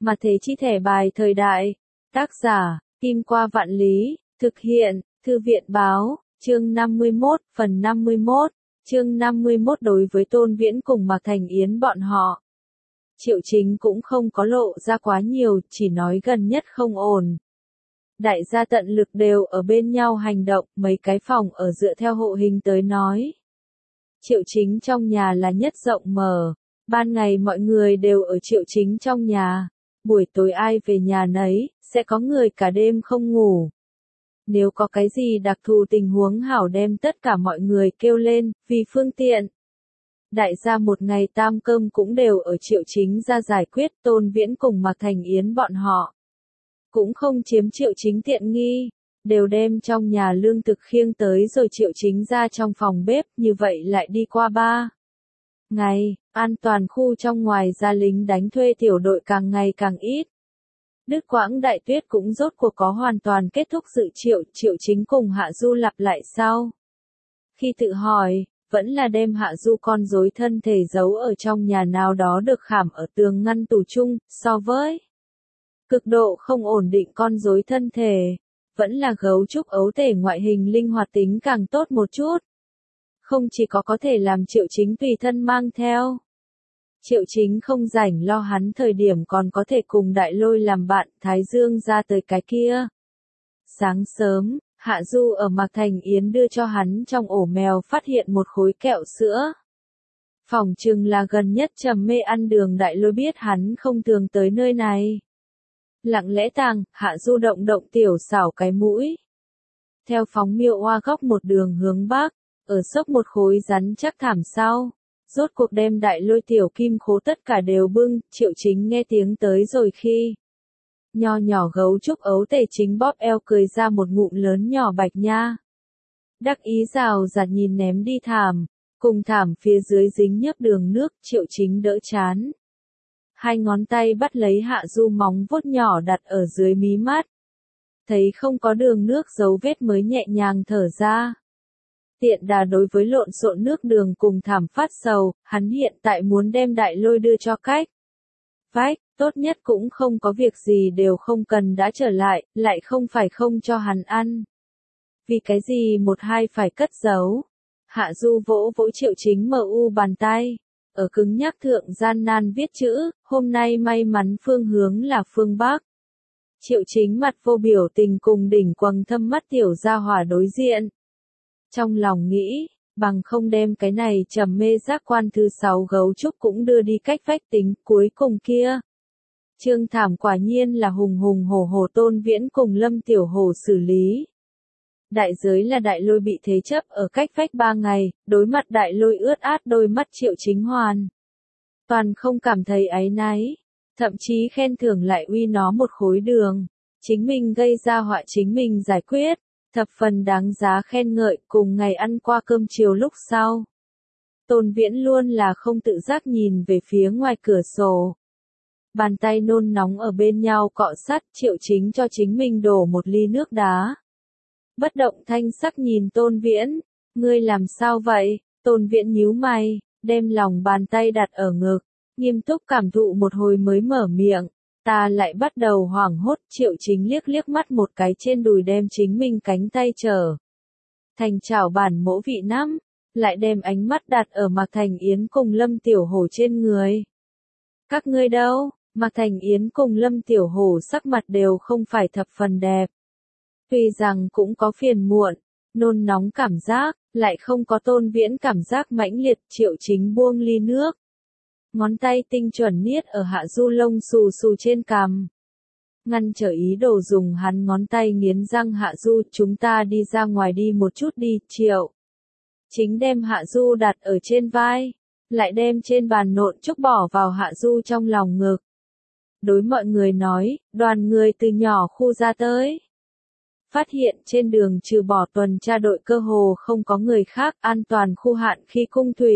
Mà thế chi thẻ bài thời đại. Tác giả, Kim Qua Vạn Lý, thực hiện, Thư viện báo, chương 51, phần 51, chương 51 đối với Tôn Viễn cùng Mạc Thành Yến bọn họ. Triệu Chính cũng không có lộ ra quá nhiều, chỉ nói gần nhất không ổn. Đại gia tận lực đều ở bên nhau hành động, mấy cái phòng ở dựa theo hộ hình tới nói. Triệu Chính trong nhà là nhất rộng mở, ban ngày mọi người đều ở Triệu Chính trong nhà, buổi tối ai về nhà nấy, sẽ có người cả đêm không ngủ. Nếu có cái gì đặc thù tình huống hảo đem tất cả mọi người kêu lên, vì phương tiện. Đại gia một ngày tam cơm cũng đều ở Triệu Chính ra giải quyết, Tôn Viễn cùng Mạc Thành Yến bọn họ. Cũng không chiếm Triệu Chính tiện nghi, đều đem trong nhà lương thực khiêng tới rồi Triệu Chính ra trong phòng bếp, như vậy lại đi qua 3 ngày, an toàn khu trong ngoài ra lính đánh thuê tiểu đội càng ngày càng ít. Đứt quãng đại tuyết cũng rốt cuộc có hoàn toàn kết thúc dự Triệu Chính cùng Hạ Du lặp lại sau. Khi tự hỏi, vẫn là đem Hạ Du con rối thân thể giấu ở trong nhà nào đó được khảm ở tường ngăn tủ chung, so với cực độ không ổn định con rối thân thể, vẫn là gấu trúc ấu tể ngoại hình linh hoạt tính càng tốt một chút. Không chỉ có thể làm Triệu Chính tùy thân mang theo. Triệu Chính không rảnh lo hắn thời điểm còn có thể cùng Đại Lôi làm bạn, Thái Dương ra tới cái kia. Sáng sớm, Hạ Du ở Mạc Thành Yến đưa cho hắn trong ổ mèo phát hiện một khối kẹo sữa. Phỏng chừng là gần nhất trầm mê ăn đường Đại Lôi biết hắn không thường tới nơi này. Lặng lẽ tàng, Hạ Du động động tiểu xảo cái mũi. Theo phóng miêu oa góc một đường hướng bắc, ở sốc một khối rắn chắc thảm sau. Rốt cuộc đem Đại Lôi tiểu kim khố tất cả đều bưng, Triệu Chính nghe tiếng tới rồi khi. Nho nhỏ gấu trúc ấu tể chính bóp eo cười ra một ngụm lớn nhỏ bạch nha. Đắc ý rào rạt nhìn ném đi thảm, cùng thảm phía dưới dính nhớp đường nước, Triệu Chính đỡ chán. Hai ngón tay bắt lấy Hạ Du móng vuốt nhỏ đặt ở dưới mí mắt. Thấy không có đường nước dấu vết mới nhẹ nhàng thở ra. Tiện đà đối với lộn xộn nước đường cùng thảm phát sầu, hắn hiện tại muốn đem Đại Lôi đưa cho cách. Vách, tốt nhất cũng không có việc gì đều không cần đã trở lại không phải không cho hắn ăn. Vì cái gì một hai phải cất giấu. Hạ Du vỗ vỗ Triệu Chính mu bàn tay. Ở cứng nhắc thượng gian nan viết chữ, hôm nay may mắn phương hướng là phương Bắc. Triệu Chính mặt vô biểu tình cùng đỉnh quầng thâm mắt tiểu gia hỏa đối diện. Trong lòng nghĩ, bằng không đem cái này trầm mê giác quan thứ 6 gấu trúc cũng đưa đi cách vách tính cuối cùng kia. Trương thảm quả nhiên là hùng hùng hổ hổ Tôn Viễn cùng Lâm Tiểu Hổ xử lý. Đại giới là Đại Lôi bị thế chấp ở cách vách 3 ngày, đối mặt Đại Lôi ướt át đôi mắt Triệu Chính hoàn. Toàn không cảm thấy áy náy, thậm chí khen thưởng lại uy nó một khối đường. Chính mình gây ra họa chính mình giải quyết, thập phần đáng giá khen ngợi cùng ngày ăn qua cơm chiều lúc sau. Tôn Viễn luôn là không tự giác nhìn về phía ngoài cửa sổ. Bàn tay nôn nóng ở bên nhau cọ sát, Triệu Chính cho chính mình đổ một ly nước đá. Bất động thanh sắc nhìn Tôn Viễn, ngươi làm sao vậy? Tôn Viễn nhíu mày, đem lòng bàn tay đặt ở ngực, nghiêm túc cảm thụ một hồi mới mở miệng. Ta lại bắt đầu hoảng hốt, Triệu Chính liếc mắt một cái trên đùi đem chính mình cánh tay trở thành chảo bản mỗ vị nắm, lại đem ánh mắt đặt ở Mạc Thành Yến cùng Lâm Tiểu Hổ trên người. Các ngươi đâu? Mạc Thành Yến cùng Lâm Tiểu Hổ sắc mặt đều không phải thập phần đẹp. Tuy rằng cũng có phiền muộn, nôn nóng cảm giác, lại không có Tôn Viễn cảm giác mãnh liệt. Triệu Chính buông ly nước. Ngón tay tinh chuẩn niết ở Hạ Du lông xù xù trên cằm. Ngăn trở ý đồ dùng hắn ngón tay nghiến răng. Hạ Du, chúng ta đi ra ngoài đi một chút đi. Triệu Chính đem Hạ Du đặt ở trên vai, lại đem trên bàn nộn trúc bỏ vào Hạ Du trong lòng ngực. Đối mọi người nói, đoàn người từ nhỏ khu ra tới. Phát hiện trên đường trừ bỏ tuần tra đội cơ hồ không có người khác, an toàn khu hạn khi cung thủy.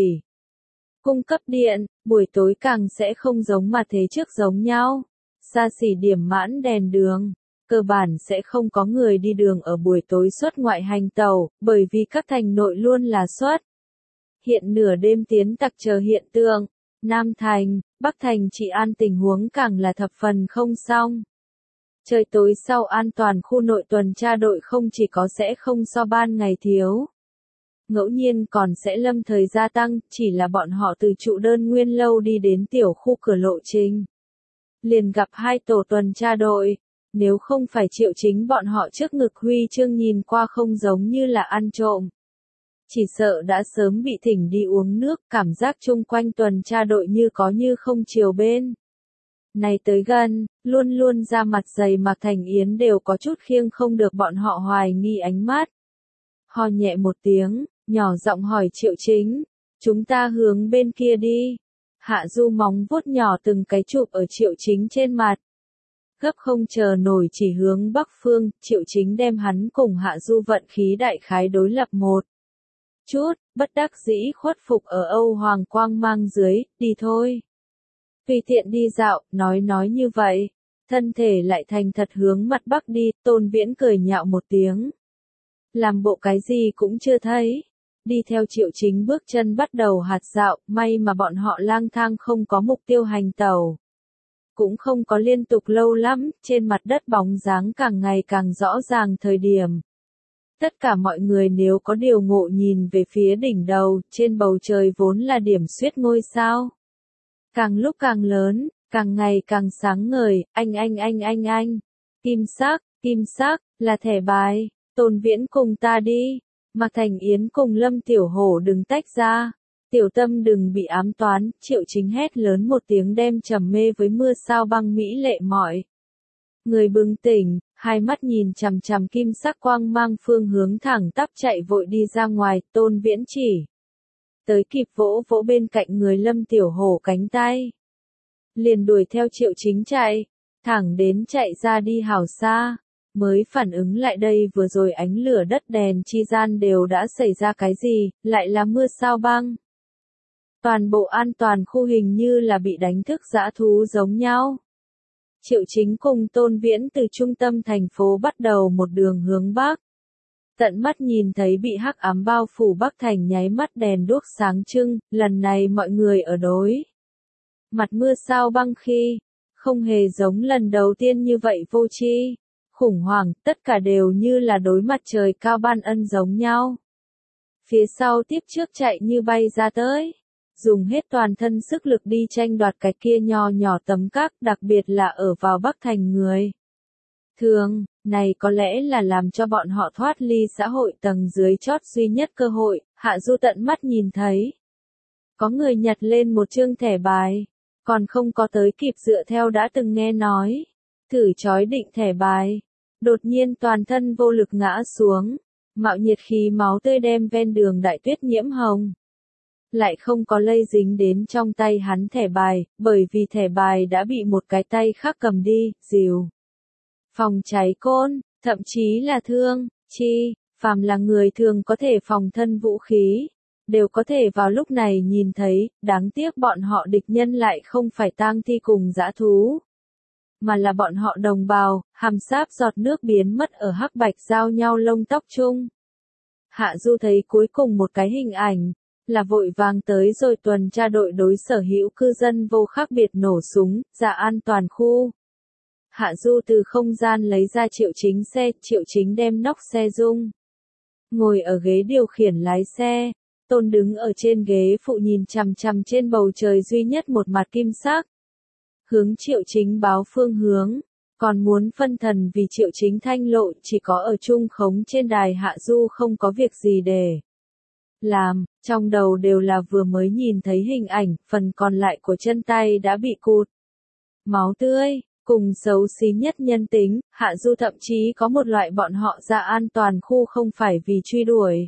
Cung cấp điện, buổi tối càng sẽ không giống mà thế trước giống nhau. Xa xỉ điểm mãn đèn đường, cơ bản sẽ không có người đi đường ở buổi tối xuất ngoại hành tàu, bởi vì các thành nội luôn là xuất hiện nửa đêm tiến tặc chờ hiện tượng. Nam Thành, Bắc Thành trị an tình huống càng là thập phần không xong. Trời tối sau an toàn khu nội tuần tra đội không chỉ có sẽ không so ban ngày thiếu. Ngẫu nhiên còn sẽ lâm thời gia tăng, chỉ là bọn họ từ trụ đơn nguyên lâu đi đến tiểu khu cửa lộ trình. Liền gặp hai tổ tuần tra đội, nếu không phải Triệu Chính bọn họ trước ngực huy chương nhìn qua không giống như là ăn trộm. Chỉ sợ đã sớm bị thỉnh đi uống nước, cảm giác chung quanh tuần tra đội như có như không chiều bên. Này tới gần, luôn luôn ra mặt dày Mạc Thành Yến đều có chút khiêng không được bọn họ hoài nghi ánh mắt. Ho nhẹ một tiếng, nhỏ giọng hỏi Triệu Chính, chúng ta hướng bên kia đi. Hạ Du móng vuốt nhỏ từng cái chụp ở Triệu Chính trên mặt. Gấp không chờ nổi chỉ hướng bắc phương, Triệu Chính đem hắn cùng Hạ Du vận khí đại khái đối lập một chút, bất đắc dĩ khuất phục ở Âu Hoàng quang mang dưới, đi thôi. Tùy tiện đi dạo, nói như vậy, thân thể lại thành thật hướng mặt bắc đi, Tôn Viễn cười nhạo một tiếng. Làm bộ cái gì cũng chưa thấy. Đi theo Triệu Chính bước chân bắt đầu hạt dạo, may mà bọn họ lang thang không có mục tiêu hành tàu. Cũng không có liên tục lâu lắm, trên mặt đất bóng dáng càng ngày càng rõ ràng thời điểm. Tất cả mọi người nếu có điều ngộ nhìn về phía đỉnh đầu, trên bầu trời vốn là điểm xuyết ngôi sao. Càng lúc càng lớn, càng ngày càng sáng ngời, anh. Kim sắc, là thẻ bài, Tôn Viễn cùng ta đi. Mạc Thành Yến cùng Lâm Tiểu Hổ đừng tách ra. Tiểu Tâm đừng bị ám toán, Triệu Chính hét lớn một tiếng đem trầm mê với mưa sao băng mỹ lệ mọi. Người bừng tỉnh, hai mắt nhìn chằm chằm kim sắc quang mang phương hướng thẳng tắp chạy vội đi ra ngoài, Tôn Viễn chỉ. Tới kịp vỗ vỗ bên cạnh người Lâm Tiểu Hổ cánh tay. Liền đuổi theo Triệu Chính chạy, thẳng đến chạy ra đi hảo xa. Mới phản ứng lại đây vừa rồi ánh lửa đất đèn chi gian đều đã xảy ra cái gì, lại là mưa sao băng. Toàn bộ an toàn khu hình như là bị đánh thức dã thú giống nhau. Triệu Chính cùng Tôn Viễn từ trung tâm thành phố bắt đầu một đường hướng bắc. Tận mắt nhìn thấy bị hắc ám bao phủ Bắc Thành nháy mắt đèn đuốc sáng trưng, lần này mọi người ở đối. Mặt mưa sao băng khi, không hề giống lần đầu tiên như vậy vô tri. Khủng hoảng, tất cả đều như là đối mặt trời cao ban ân giống nhau. Phía sau tiếp trước chạy như bay ra tới. Dùng hết toàn thân sức lực đi tranh đoạt cái kia nho nhỏ tấm các, đặc biệt là ở vào Bắc Thành người. Thường, này có lẽ là làm cho bọn họ thoát ly xã hội tầng dưới chót duy nhất cơ hội, Hạ Du tận mắt nhìn thấy. Có người nhặt lên một chương thẻ bài, còn không có tới kịp dựa theo đã từng nghe nói. Thử chói định thẻ bài. Đột nhiên toàn thân vô lực ngã xuống, mạo nhiệt khí máu tươi đem ven đường đại tuyết nhiễm hồng. Lại không có lây dính đến trong tay hắn thẻ bài, bởi vì thẻ bài đã bị một cái tay khác cầm đi, dìu. Phòng cháy côn, thậm chí là thương, chi, phàm là người thường có thể phòng thân vũ khí, đều có thể vào lúc này nhìn thấy, đáng tiếc bọn họ địch nhân lại không phải tang thi cùng dã thú. Mà là bọn họ đồng bào, hàm sáp giọt nước biến mất ở hắc bạch giao nhau lông tóc chung. Hạ Du thấy cuối cùng một cái hình ảnh, là vội vàng tới rồi tuần tra đội đối sở hữu cư dân vô khác biệt nổ súng, ra an toàn khu. Hạ Du từ không gian lấy ra Triệu Chính xe, Triệu Chính đem nóc xe rung. Ngồi ở ghế điều khiển lái xe, Tôn đứng ở trên ghế phụ nhìn chằm chằm trên bầu trời duy nhất một mặt kim sắc. Hướng Triệu Chính báo phương hướng, còn muốn phân thần vì Triệu Chính thanh lộ chỉ có ở trung khống trên đài Hạ Du không có việc gì để làm, trong đầu đều là vừa mới nhìn thấy hình ảnh, phần còn lại của chân tay đã bị cụt. Máu tươi, cùng xấu xí nhất nhân tính, Hạ Du thậm chí có một loại bọn họ ra an toàn khu không phải vì truy đuổi.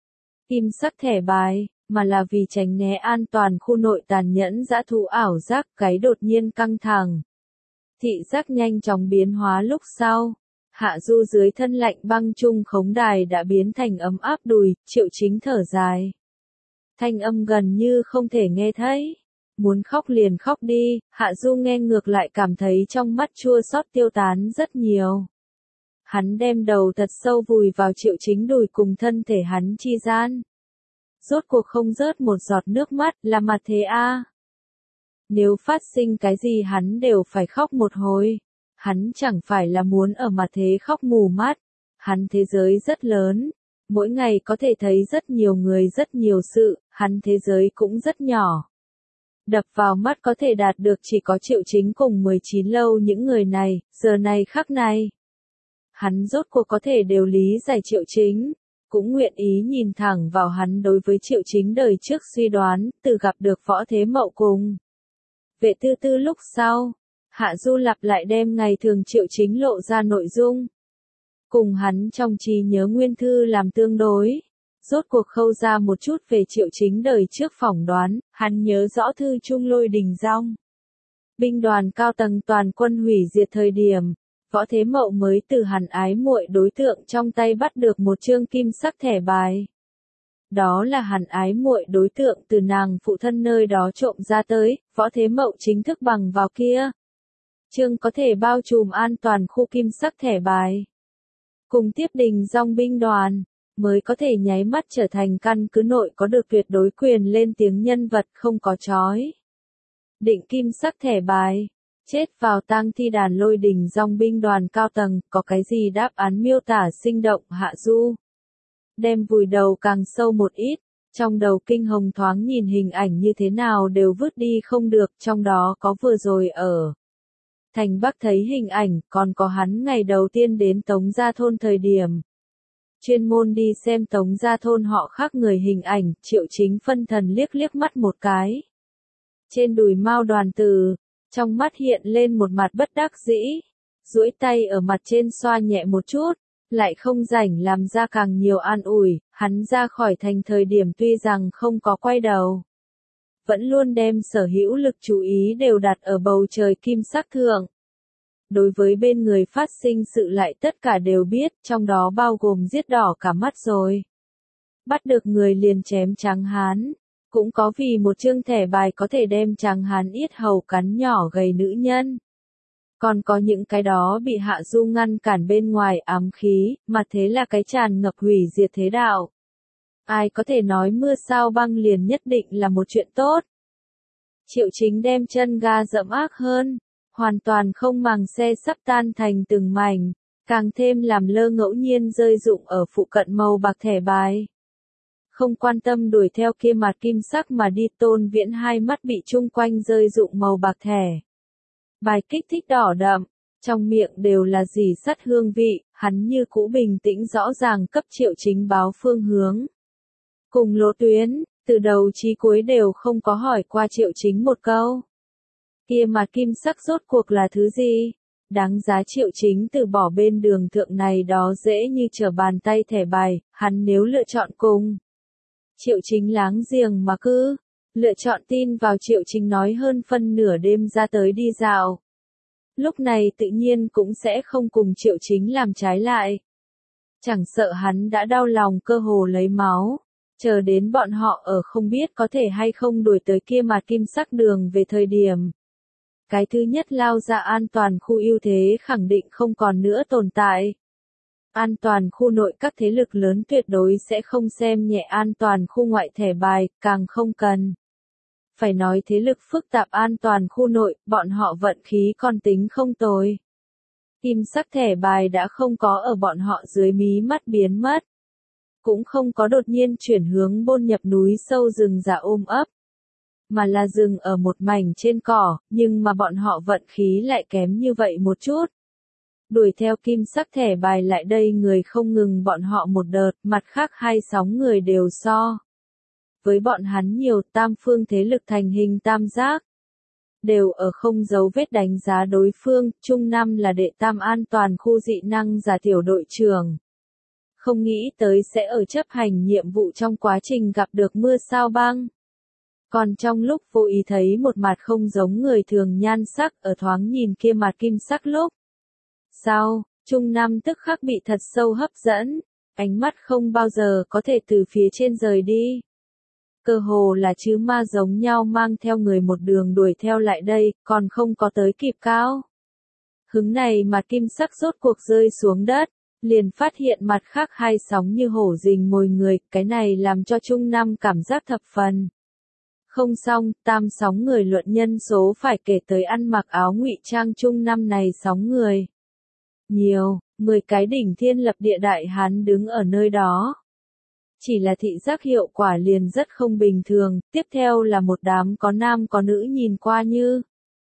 Kim sắc thẻ bài, mà là vì tránh né an toàn khu nội tàn nhẫn dã thú ảo giác, cái đột nhiên căng thẳng. Thị giác nhanh chóng biến hóa lúc sau. Hạ Du dưới thân lạnh băng trung khống đài đã biến thành ấm áp đùi, Triệu Chính thở dài. Thanh âm gần như không thể nghe thấy. Muốn khóc liền khóc đi, Hạ Du nghe ngược lại cảm thấy trong mắt chua xót tiêu tán rất nhiều. Hắn đem đầu thật sâu vùi vào Triệu Chính đùi cùng thân thể hắn chi gian. Rốt cuộc không rớt một giọt nước mắt, là mặt thế a. Nếu phát sinh cái gì hắn đều phải khóc một hồi. Hắn chẳng phải là muốn ở mặt thế khóc mù mắt. Hắn thế giới rất lớn. Mỗi ngày có thể thấy rất nhiều người rất nhiều sự, hắn thế giới cũng rất nhỏ. Đập vào mắt có thể đạt được chỉ có Triệu Chính cùng 19 lâu những người này, giờ này khắc này. Hắn rốt cuộc có thể đều lý giải Triệu Chính, cũng nguyện ý nhìn thẳng vào hắn đối với Triệu Chính đời trước suy đoán, từ gặp được Võ Thế Mậu cùng Vệ Tư Tư lúc sau, Hạ Du lặp lại đem ngày thường Triệu Chính lộ ra nội dung. Cùng hắn trong trí nhớ nguyên thư làm tương đối. Rốt cuộc khâu ra một chút về Triệu Chính đời trước phỏng đoán, hắn nhớ rõ thư trung Lôi Đình Dong. Binh đoàn cao tầng toàn quân hủy diệt thời điểm, Võ Thế Mậu mới từ hắn ái muội đối tượng trong tay bắt được một chương kim sắc thẻ bài. Đó là hắn ái muội đối tượng từ nàng phụ thân nơi đó trộm ra tới, Võ Thế Mậu chính thức bằng vào kia. Chương có thể bao trùm an toàn khu kim sắc thẻ bài. Cùng Tiếp Đình Dong binh đoàn, mới có thể nháy mắt trở thành căn cứ nội có được tuyệt đối quyền lên tiếng nhân vật không có chói. Định kim sắc thẻ bài, chết vào tang thi đàn Lôi Đình Dong binh đoàn cao tầng, có cái gì đáp án miêu tả sinh động Hạ Du. Đem vùi đầu càng sâu một ít, trong đầu kinh hồng thoáng nhìn hình ảnh như thế nào đều vứt đi không được, trong đó có vừa rồi ở Thành Bắc thấy hình ảnh, còn có hắn ngày đầu tiên đến Tống Gia Thôn thời điểm. Chuyên môn đi xem Tống Gia Thôn họ khác người hình ảnh, Triệu Chính phân thần liếc liếc mắt một cái. Trên đùi Mao Đoàn Từ, trong mắt hiện lên một mặt bất đắc dĩ, duỗi tay ở mặt trên xoa nhẹ một chút, lại không rảnh làm ra càng nhiều an ủi, hắn ra khỏi thành thời điểm tuy rằng không có quay đầu. Vẫn luôn đem sở hữu lực chú ý đều đặt ở bầu trời kim sắc thượng. Đối với bên người phát sinh sự lại tất cả đều biết, trong đó bao gồm giết đỏ cả mắt rồi. Bắt được người liền chém Tráng Hán, cũng có vì một chương thẻ bài có thể đem Tráng Hán yết hầu cắn nhỏ gầy nữ nhân. Còn có những cái đó bị Hạ Du ngăn cản bên ngoài ám khí, mà thế là cái tràn ngập hủy diệt thế đạo. Ai có thể nói mưa sao băng liền nhất định là một chuyện tốt. Triệu Chính đem chân ga dẫm ác hơn, hoàn toàn không màng xe sắp tan thành từng mảnh, càng thêm làm lơ ngẫu nhiên rơi rụng ở phụ cận màu bạc thẻ bài. Không quan tâm đuổi theo kia mặt kim sắc mà đi, Tôn Viễn hai mắt bị chung quanh rơi rụng màu bạc thẻ bài kích thích đỏ đậm, trong miệng đều là rỉ sắt hương vị, hắn như cũ bình tĩnh rõ ràng cấp Triệu Chính báo phương hướng. Cùng lộ tuyến, từ đầu chí cuối đều không có hỏi qua Triệu Chính một câu. Kia mà kim sắc rốt cuộc là thứ gì? Đáng giá Triệu Chính từ bỏ bên đường thượng này đó dễ như trở bàn tay thẻ bài, hắn nếu lựa chọn cùng Triệu Chính láng giềng mà cứ lựa chọn tin vào Triệu Chính nói hơn phân nửa đêm ra tới đi dạo. Lúc này tự nhiên cũng sẽ không cùng Triệu Chính làm trái lại. Chẳng sợ hắn đã đau lòng cơ hồ lấy máu, chờ đến bọn họ ở không biết có thể hay không đuổi tới kia mặt kim sắc đường về thời điểm. Cái thứ nhất lao ra an toàn khu ưu thế khẳng định không còn nữa tồn tại. An toàn khu nội các thế lực lớn tuyệt đối sẽ không xem nhẹ an toàn khu ngoại thẻ bài, càng không cần. Phải nói thế lực phức tạp an toàn khu nội, bọn họ vận khí còn tính không tồi. Kim sắc thẻ bài đã không có ở bọn họ dưới mí mắt biến mất. Cũng không có đột nhiên chuyển hướng bôn nhập núi sâu rừng già ôm ấp. Mà là rừng ở một mảnh trên cỏ, nhưng mà bọn họ vận khí lại kém như vậy một chút. Đuổi theo kim sắc thẻ bài lại đây người không ngừng bọn họ một đợt, mặt khác hai sóng người đều so. Với bọn hắn nhiều tam phương thế lực thành hình tam giác. Đều ở không dấu vết đánh giá đối phương, Trung Năm là đệ tam an toàn khu dị năng giả tiểu đội trưởng. Không nghĩ tới sẽ ở chấp hành nhiệm vụ trong quá trình gặp được mưa sao băng. Còn trong lúc vô ý thấy một mặt không giống người thường nhan sắc ở thoáng nhìn kia mặt kim sắc lúc. Sau, Trung Năm tức khắc bị thật sâu hấp dẫn, ánh mắt không bao giờ có thể từ phía trên rời đi. Cơ hồ là chứ ma giống nhau mang theo người một đường đuổi theo lại đây, còn không có tới kịp cao. Hứng này mặt kim sắc rốt cuộc rơi xuống đất, liền phát hiện mặt khác hai sóng như hổ rình mồi người, cái này làm cho Trung Năm cảm giác thập phần Không xong, tam sóng người luận nhân số phải kể tới ăn mặc áo ngụy trang chung năm này sóng người. Nhiều, 10 cái đỉnh thiên lập địa đại hán đứng ở nơi đó. Chỉ là thị giác hiệu quả liền rất không bình thường, tiếp theo là một đám có nam có nữ nhìn qua như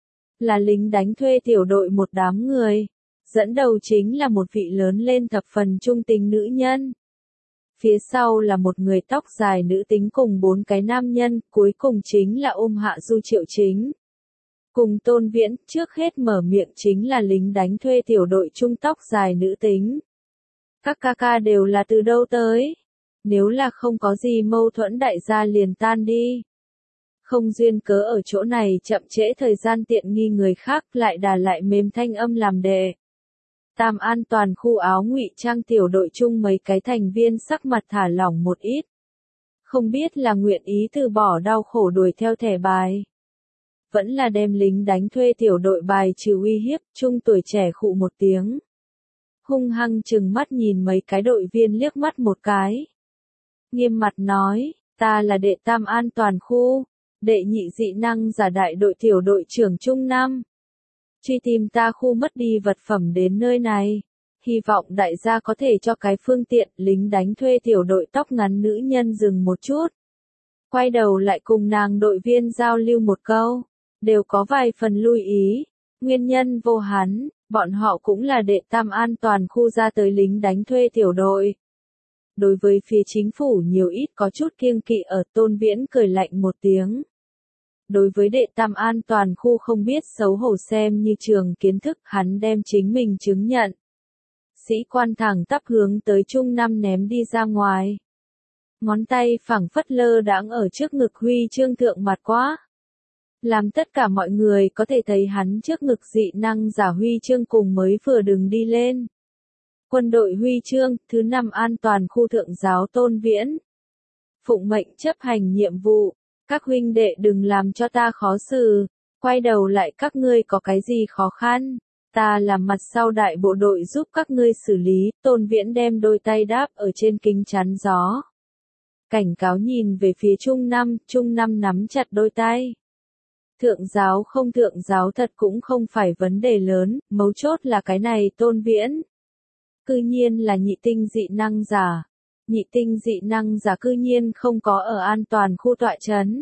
là lính đánh thuê tiểu đội một đám người. Dẫn đầu chính là một vị lớn lên thập phần trung tính nữ nhân. Phía sau là một người tóc dài nữ tính cùng 4 cái nam nhân, cuối cùng chính là ôm hạ du Triệu Chính. Cùng Tôn Viễn, trước hết mở miệng chính là lính đánh thuê tiểu đội trung tóc dài nữ tính. Các ca ca đều là từ đâu tới? Nếu là không có gì mâu thuẫn đại gia liền tan đi. Không duyên cớ ở chỗ này chậm trễ thời gian tiện nghi người khác lại đà lại mềm thanh âm làm đệ. Tam an toàn khu áo ngụy trang tiểu đội chung mấy cái thành viên sắc mặt thả lỏng một ít. Không biết là nguyện ý từ bỏ đau khổ đuổi theo thẻ bài. Vẫn là đem lính đánh thuê tiểu đội bài trừ uy hiếp, trung tuổi trẻ khụ một tiếng. Hung hăng chừng mắt nhìn mấy cái đội viên liếc mắt một cái. Nghiêm mặt nói, ta là đệ tam an toàn khu, đệ nhị dị năng giả đại đội tiểu đội trưởng Trung Nam. Truy tìm ta khu mất đi vật phẩm đến nơi này. Hy vọng đại gia có thể cho cái phương tiện lính đánh thuê tiểu đội tóc ngắn nữ nhân dừng một chút. Quay đầu lại cùng nàng đội viên giao lưu một câu. Đều có vài phần lưu ý. Nguyên nhân vô hắn, bọn họ cũng là đệ tam an toàn khu ra tới lính đánh thuê tiểu đội. Đối với phía chính phủ nhiều ít có chút kiêng kỵ ở Tôn Viễn cười lạnh một tiếng. Đối với đệ tam an toàn khu không biết xấu hổ xem như trường kiến thức hắn đem chính mình chứng nhận. Sĩ quan thẳng tắp hướng tới Trung Năm ném đi ra ngoài. Ngón tay phẳng phất lơ đãng ở trước ngực huy chương thượng mặt quá. Làm tất cả mọi người có thể thấy hắn trước ngực dị năng giả huy chương cùng mới vừa đừng đi lên. Quân đội huy chương, thứ 5 an toàn khu thượng giáo Tôn Viễn. Phụng mệnh chấp hành nhiệm vụ, các huynh đệ đừng làm cho ta khó xử, quay đầu lại các ngươi có cái gì khó khăn, ta làm mặt sau đại bộ đội giúp các ngươi xử lý, Tôn Viễn đem đôi tay đáp ở trên kính chắn gió. Cảnh cáo nhìn về phía Trung Năm nắm chặt đôi tay. Thượng giáo không thượng giáo thật cũng không phải vấn đề lớn, mấu chốt là cái này Tôn Viễn. Cư nhiên là nhị tinh dị năng giả. Nhị tinh dị năng giả cư nhiên không có ở an toàn khu tọa trấn.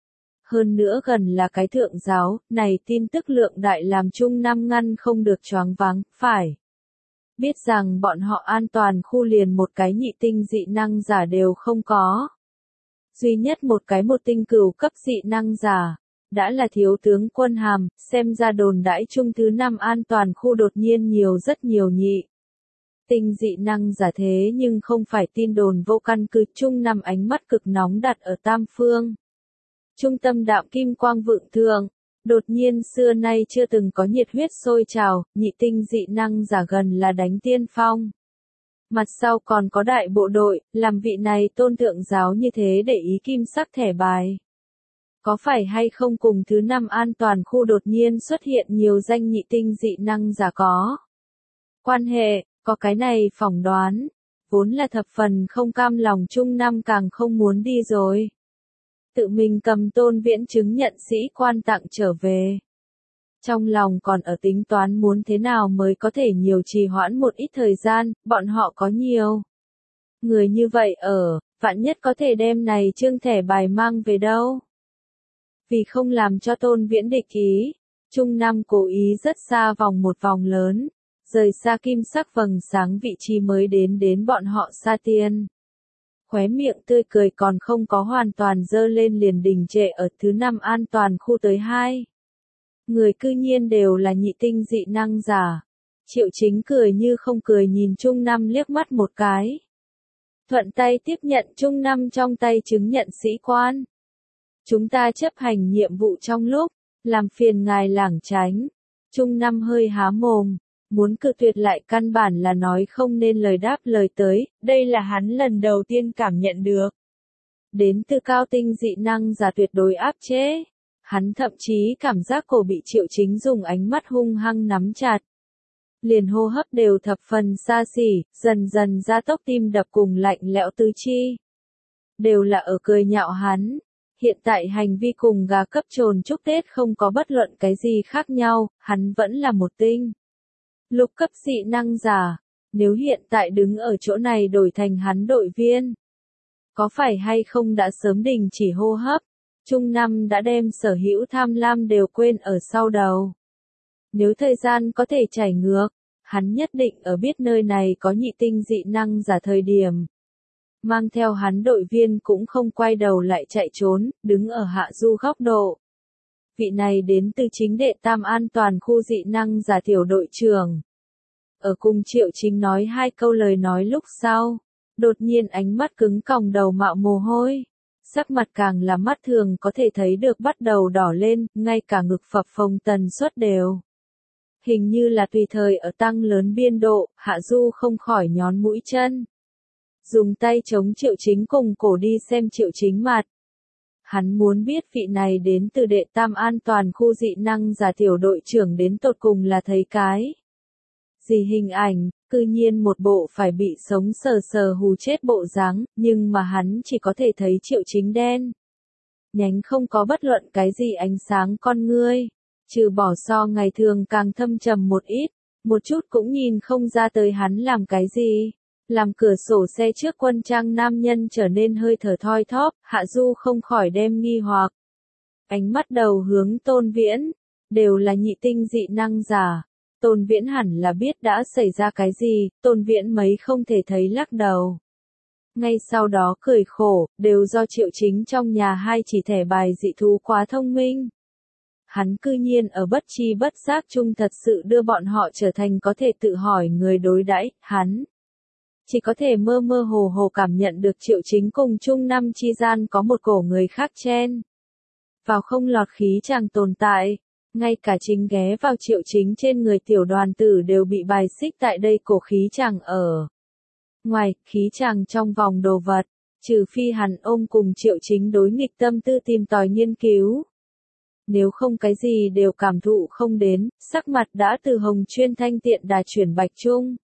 Hơn nữa gần là cái thượng giáo, này tin tức lượng đại làm Trung Năm ngăn không được choáng váng, phải. Biết rằng bọn họ an toàn khu liền một cái nhị tinh dị năng giả đều không có. Duy nhất một cái một tinh cửu cấp dị năng giả. Đã là thiếu tướng quân hàm, xem ra đồn đãi chung thứ 5 an toàn khu đột nhiên nhiều rất nhiều nhị. Tinh dị năng giả thế nhưng không phải tin đồn vô căn cứ Trung Năm ánh mắt cực nóng đặt ở tam phương. Trung tâm đạo kim quang vượng thượng, đột nhiên xưa nay chưa từng có nhiệt huyết sôi trào, nhị tinh dị năng giả gần là đánh tiên phong. Mặt sau còn có đại bộ đội, làm vị này tôn thượng giáo như thế để ý kim sắc thẻ bài. Có phải hay không cùng thứ 5 an toàn khu đột nhiên xuất hiện nhiều danh nhị tinh dị năng giả có quan hệ, có cái này phỏng đoán, vốn là thập phần không cam lòng Trung Năm càng không muốn đi rồi. Tự mình cầm Tôn Viễn chứng nhận sĩ quan tặng trở về. Trong lòng còn ở tính toán muốn thế nào mới có thể nhiều trì hoãn một ít thời gian, bọn họ có nhiều. Người như vậy ở, vạn nhất có thể đem này trương thẻ bài mang về đâu. Vì không làm cho Tôn Viễn địch ý, Trung Năm cố ý rất xa vòng một vòng lớn, rời xa kim sắc vầng sáng vị trí mới đến bọn họ xa tiên. Khóe miệng tươi cười còn không có hoàn toàn dơ lên liền đình trệ ở thứ 5 an toàn khu tới 2. Người cư nhiên đều là nhị tinh dị năng giả. Triệu Chính cười như không cười nhìn Trung Năm liếc mắt một cái. Thuận tay tiếp nhận Trung Năm trong tay chứng nhận sĩ quan. Chúng ta chấp hành nhiệm vụ trong lúc, làm phiền ngài lảng tránh. Trung Năm hơi há mồm, muốn cự tuyệt lại căn bản là nói không nên lời đáp lời tới, đây là hắn lần đầu tiên cảm nhận được. Đến từ cao tinh dị năng giả tuyệt đối áp chế. Hắn thậm chí cảm giác cổ bị Triệu Chính dùng ánh mắt hung hăng nắm chặt. Liền hô hấp đều thập phần xa xỉ, dần dần gia tốc tim đập cùng lạnh lẽo tứ chi. Đều là ở cười nhạo hắn. Hiện tại hành vi cùng gà cấp trồn chúc Tết không có bất luận cái gì khác nhau, hắn vẫn là một tinh. Lục cấp dị năng giả. Nếu hiện tại đứng ở chỗ này đổi thành hắn đội viên, có phải hay không đã sớm đình chỉ hô hấp? Trung năm đã đem sở hữu tham lam đều quên ở sau đầu. Nếu thời gian có thể chảy ngược, hắn nhất định ở biết nơi này có nhị tinh dị năng giả thời điểm. Mang theo hắn đội viên cũng không quay đầu lại chạy trốn, đứng ở hạ du góc độ. Vị này đến từ chính đệ tam an toàn khu dị năng giả tiểu đội trưởng. Ở cùng Triệu Chính nói hai câu lời nói lúc sau, đột nhiên ánh mắt cứng còng đầu mạo mồ hôi. Sắc mặt càng là mắt thường có thể thấy được bắt đầu đỏ lên, ngay cả ngực phập phồng tần suất đều. Hình như là tùy thời ở tăng lớn biên độ, Hạ Du không khỏi nhón mũi chân. Dùng tay chống Triệu Chính cùng cổ đi xem Triệu Chính mặt. Hắn muốn biết vị này đến từ đệ tam an toàn khu dị năng giả tiểu đội trưởng đến tột cùng là thấy cái gì hình ảnh, cư nhiên một bộ phải bị sống sờ sờ hù chết bộ dáng, nhưng mà hắn chỉ có thể thấy Triệu Chính đen. Nhánh không có bất luận cái gì ánh sáng con ngươi, trừ bỏ so ngày thường càng thâm trầm một ít, một chút cũng nhìn không ra tới hắn làm cái gì. Làm cửa sổ xe trước quân trang nam nhân trở nên hơi thở thoi thóp, Hạ Du không khỏi đem nghi hoặc. Ánh mắt đầu hướng Tôn Viễn, đều là nhị tinh dị năng giả. Tôn Viễn hẳn là biết đã xảy ra cái gì, Tôn Viễn mấy không thể thấy lắc đầu. Ngay sau đó cười khổ, đều do Triệu Chính trong nhà hai chỉ thẻ bài dị thú quá thông minh. Hắn cư nhiên ở bất chi bất giác chung thật sự đưa bọn họ trở thành có thể tự hỏi người đối đãi, hắn chỉ có thể mơ mơ hồ hồ cảm nhận được Triệu Chính cùng Trung Năm chi gian có một cổ người khác chen vào không lọt khí chàng tồn tại. Ngay cả chính ghé vào Triệu Chính trên người tiểu đoàn tử đều bị bài xích tại đây cổ khí chàng ở. Ngoài, khí chàng trong vòng đồ vật, trừ phi hắn ôm cùng Triệu Chính đối nghịch tâm tư tìm tòi nghiên cứu. Nếu không cái gì đều cảm thụ không đến, sắc mặt đã từ hồng chuyên thanh tiện đà chuyển bạch trung.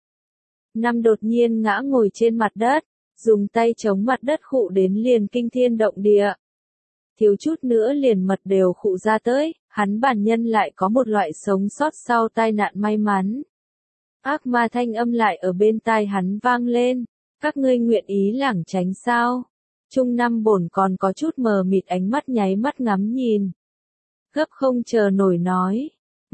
Năm đột nhiên ngã ngồi trên mặt đất, dùng tay chống mặt đất khụ đến liền kinh thiên động địa. Thiếu chút nữa liền mật đều khụ ra tới, hắn bản nhân lại có một loại sống sót sau tai nạn may mắn. Ác ma thanh âm lại ở bên tai hắn vang lên, các ngươi nguyện ý lảng tránh sao? Trung Năm bổn còn có chút mờ mịt ánh mắt nháy mắt ngắm nhìn. Gấp không chờ nổi nói,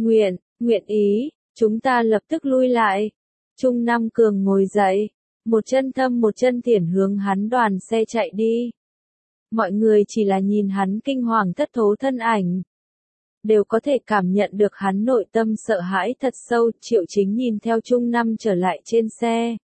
nguyện ý, chúng ta lập tức lui lại. Trung Năm cường ngồi dậy, một chân thâm một chân thiển hướng hắn đoàn xe chạy đi. Mọi người chỉ là nhìn hắn kinh hoàng thất thố thân ảnh, đều có thể cảm nhận được hắn nội tâm sợ hãi thật sâu. Triệu Chính nhìn theo Trung Năm trở lại trên xe.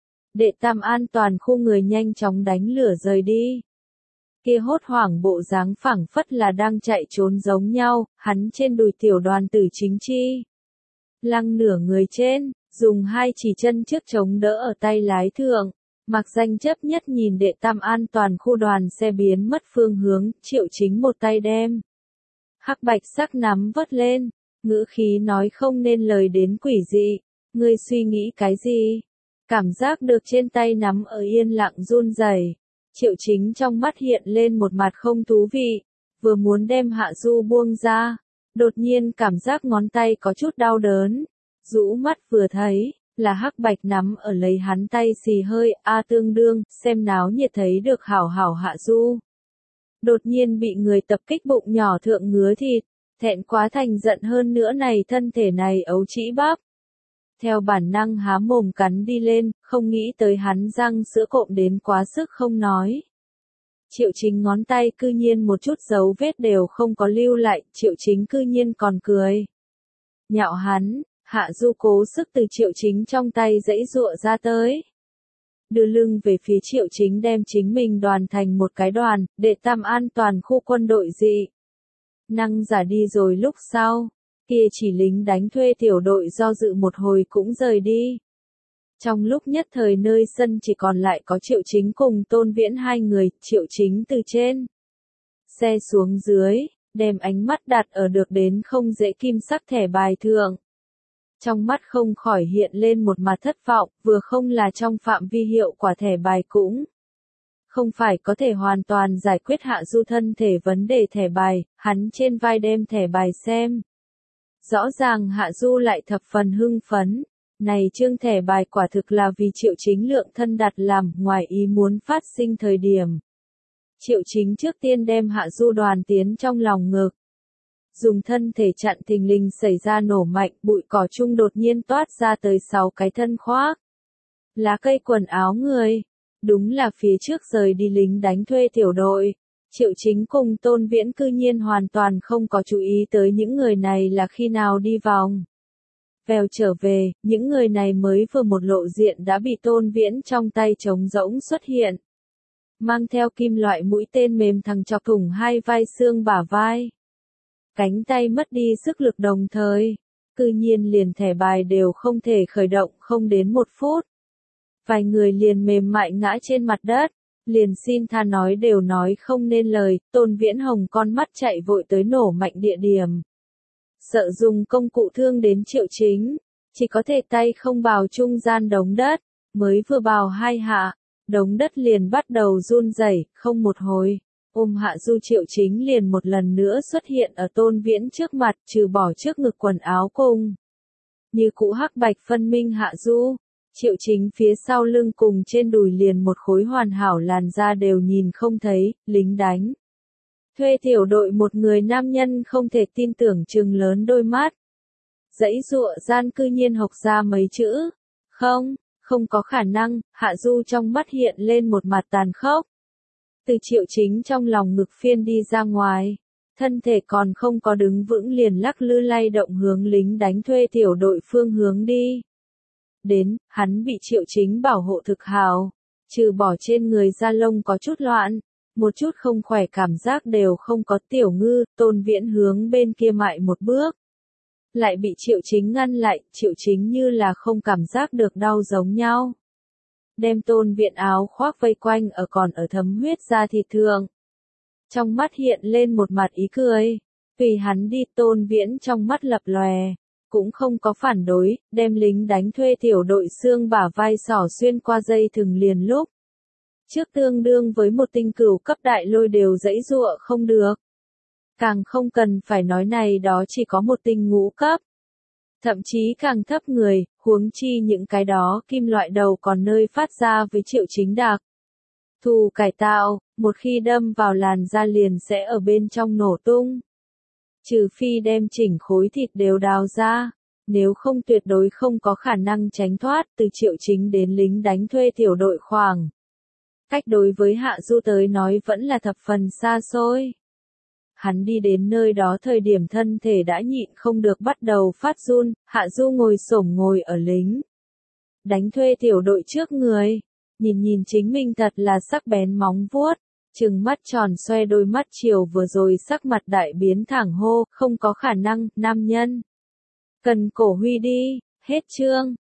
Đệ tam an toàn khu người nhanh chóng đánh lửa rời đi. Kia hốt hoảng bộ dáng phảng phất là đang chạy trốn giống nhau, hắn trên đùi tiểu đoàn tử Chính Chi. Lăng nửa người trên, dùng hai chỉ chân trước chống đỡ ở tay lái thượng. Mạc Danh chấp nhất nhìn đệ tam an toàn khu đoàn xe biến mất phương hướng, Triệu Chính một tay đem hắc bạch sắc nắm vớt lên, ngữ khí nói không nên lời đến quỷ dị. Ngươi suy nghĩ cái gì? Cảm giác được trên tay nắm ở yên lặng run rẩy. Triệu Chính trong mắt hiện lên một mặt không thú vị, vừa muốn đem Hạ Du buông ra, đột nhiên cảm giác ngón tay có chút đau đớn, rũ mắt vừa thấy, là hắc bạch nắm ở lấy hắn tay xì hơi, tương đương, xem náo nhiệt thấy được hảo hảo Hạ Du. Đột nhiên bị người tập kích bụng nhỏ thượng ngứa thịt, thẹn quá thành giận hơn nữa này thân thể này ấu trĩ bắp. Theo bản năng há mồm cắn đi lên, không nghĩ tới hắn răng sữa cộm đến quá sức không nói. Triệu Chính ngón tay cư nhiên một chút dấu vết đều không có lưu lại, Triệu Chính cư nhiên còn cười. Nhạo hắn, Hạ Du cố sức từ Triệu Chính trong tay giãy giụa ra tới. Đưa lưng về phía Triệu Chính đem chính mình đoàn thành một cái đoàn, đệ tam an toàn khu quân đội dị năng giả đi rồi lúc sau. Kia chỉ lính đánh thuê tiểu đội do dự một hồi cũng rời đi. Trong lúc nhất thời nơi sân chỉ còn lại có Triệu Chính cùng Tôn Viễn hai người, Triệu Chính từ trên xe xuống dưới, đem ánh mắt đặt ở được đến không dễ kim sắc thẻ bài thượng. Trong mắt không khỏi hiện lên một mặt thất vọng, vừa không là trong phạm vi hiệu quả thẻ bài cũng Không phải có thể hoàn toàn giải quyết Hạ Du thân thể vấn đề thẻ bài, hắn trên vai đem thẻ bài xem. Rõ ràng Hạ Du lại thập phần hưng phấn. Này chương thẻ bài quả thực là vì Triệu Chính lượng thân đặt làm, ngoài ý muốn phát sinh thời điểm. Triệu Chính trước tiên đem Hạ Du đoàn tiến trong lòng ngực. Dùng thân thể chặn thình lình xảy ra nổ mạnh, bụi cỏ chung đột nhiên toát ra tới 6 cái thân khoác. Lá cây quần áo người. Đúng là phía trước rời đi lính đánh thuê tiểu đội. Triệu Chính cùng Tôn Viễn cư nhiên hoàn toàn không có chú ý tới những người này là khi nào đi vòng. Vèo trở về, những người này mới vừa một lộ diện đã bị Tôn Viễn trong tay trống rỗng xuất hiện. Mang theo kim loại mũi tên mềm thẳng chọc thủng hai vai xương bả vai. Cánh tay mất đi sức lực đồng thời. Cư nhiên liền thẻ bài đều không thể khởi động, không đến 1 phút. Vài người liền mềm mại ngã trên mặt đất. Liền xin tha nói đều nói không nên lời, Tôn Viễn Hồng con mắt chạy vội tới nổ mạnh địa điểm. Sợ dùng công cụ thương đến Triệu Chính, chỉ có thể tay không bào trung gian đống đất, mới vừa bào 2 hạ, đống đất liền bắt đầu run rẩy, không một hồi. Ôm Hạ Du Triệu Chính liền một lần nữa xuất hiện ở Tôn Viễn trước mặt, trừ bỏ trước ngực quần áo cùng. Như cũ hắc bạch phân minh Hạ Du. Triệu Chính phía sau lưng cùng trên đùi liền một khối hoàn hảo làn da đều nhìn không thấy, lính đánh. Thuê tiểu đội một người nam nhân không thể tin tưởng trừng lớn đôi mắt. Dãy dụa gian cư nhiên hộc ra mấy chữ. Không có khả năng, Hạ Du trong mắt hiện lên một mặt tàn khốc. Từ Triệu Chính trong lòng ngực phiên đi ra ngoài. Thân thể còn không có đứng vững liền lắc lư lay động hướng lính đánh thuê tiểu đội phương hướng đi. Đến, hắn bị Triệu Chính bảo hộ thực hào, trừ bỏ trên người da lông có chút loạn, một chút không khỏe cảm giác đều không có. Tiểu Ngư, Tôn Viễn hướng bên kia mại một bước. Lại bị Triệu Chính ngăn lại, Triệu Chính như là không cảm giác được đau giống nhau. Đem Tôn Viễn áo khoác vây quanh ở còn ở thấm huyết da thịt thường. Trong mắt hiện lên một mặt ý cười, vì hắn đi. Tôn Viễn trong mắt lập lòe. Cũng không có phản đối, đem lính đánh thuê tiểu đội xương bả vai xỏ xuyên qua dây thừng liền lúc. Trước tương đương với một tinh cửu cấp đại lôi đều dãy dụa không được. Càng không cần phải nói này đó chỉ có một tinh ngũ cấp. Thậm chí càng thấp người, huống chi những cái đó kim loại đầu còn nơi phát ra với Triệu Chính đặc. Thù cải tạo, một khi đâm vào làn da liền sẽ ở bên trong nổ tung. Trừ phi đem chỉnh khối thịt đều đào ra, nếu không tuyệt đối không có khả năng tránh thoát. Từ Triệu Chính đến lính đánh thuê tiểu đội khoảng. Cách đối với Hạ Du tới nói vẫn là thập phần xa xôi. Hắn đi đến nơi đó thời điểm thân thể đã nhịn không được bắt đầu phát run. Hạ Du ngồi xổm ngồi ở lính đánh thuê tiểu đội trước người, nhìn chính mình thật là sắc bén móng vuốt. Trừng mắt tròn xoe đôi mắt chiều vừa rồi sắc mặt đại biến thẳng hô, không có khả năng, nam nhân. Cần cổ huy đi, hết chương.